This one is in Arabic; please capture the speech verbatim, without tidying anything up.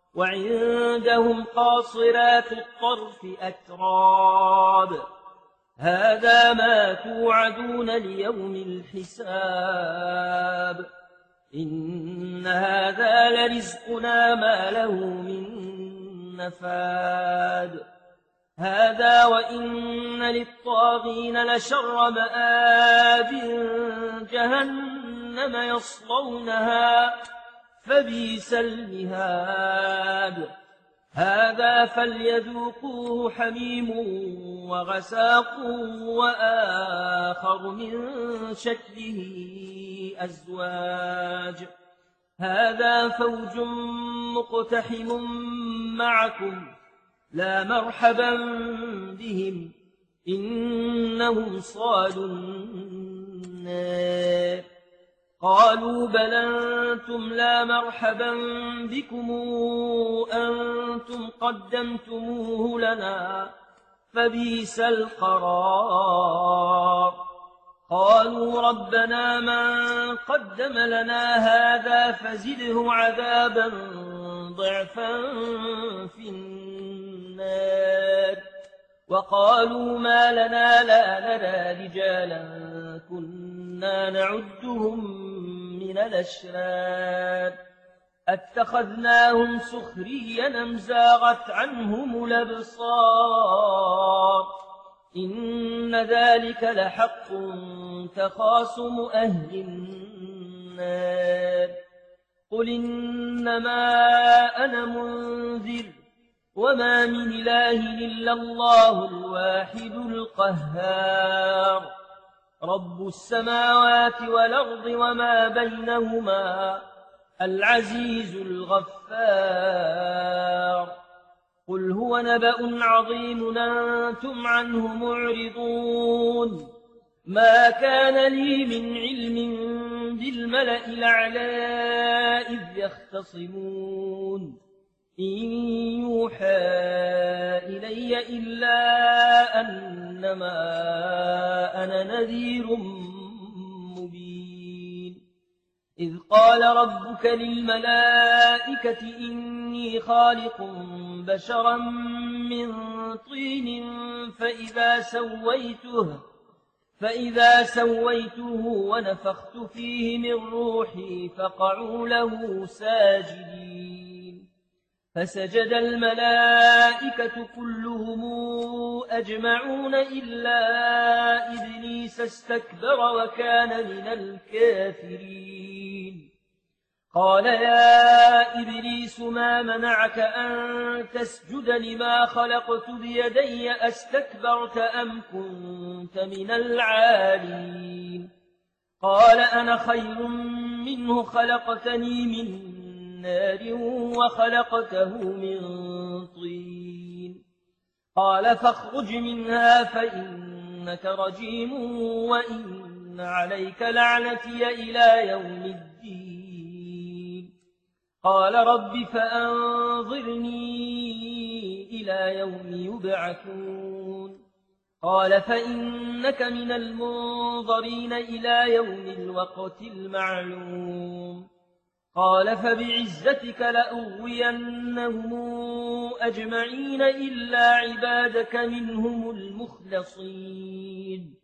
وعندهم قاصرات الطرف أتراب هذا ما توعدون ليوم الحساب إن هذا لرزقنا ما له من نفاد هذا وإن للطاغين لشر مآب جهنم يصلونها فبئس المهاد هذا فليذوقوه حميم وغساق وآخر من شكله أزواج هذا فوج مقتحم معكم لا مرحبا بهم إنهم صالوا النار قالوا بل أنتم لا مرحبا بكم أنتم قدمتموه لنا فبئس القرار قالوا ربنا من قدم لنا هذا فزده عذابا ضعفا في النار وقالوا ما لنا لا نرى رجالا كنا نعدهم من الأشرار أتخذناهم سخريا أم زاغت عنهم الأبصار إن ذلك لحق تخاصم أهل النار قل إنما أنا منذر وما من إله إلا الله الواحد القهار رب السماوات والأرض وما بينهما العزيز الغفار قل هو نبأ عظيم أنتم عنه معرضون ما كان لي من علم بالملأ الأعلى إذ يختصمون إن يوحى إلي إلا أنما أنا نذير مبين إذ قال ربك للملائكة إني خالق بشرا من طين فإذا سويته فإذا سويته ونفخت فيه من روحي فقعوا له ساجدين فسجد الملائكة كلهم أجمعون إلا إبليس استكبر وكان من الكافرين قال يا إبليس ما منعك أن تسجد لما خلقت بيدي أستكبرت أم كنت من العالين قال أنا خير منه خلقتني من نار وخلقته من طين قال فاخرج منها فإنك رجيم وإن عليك لعنتي إلى يوم الدين قال رب فأنظرني إلى يوم يبعثون قال فإنك من المنظرين إلى يوم الوقت المعلوم قال فبعزتك لأغوينهم أجمعين إلا عبادك منهم المخلصين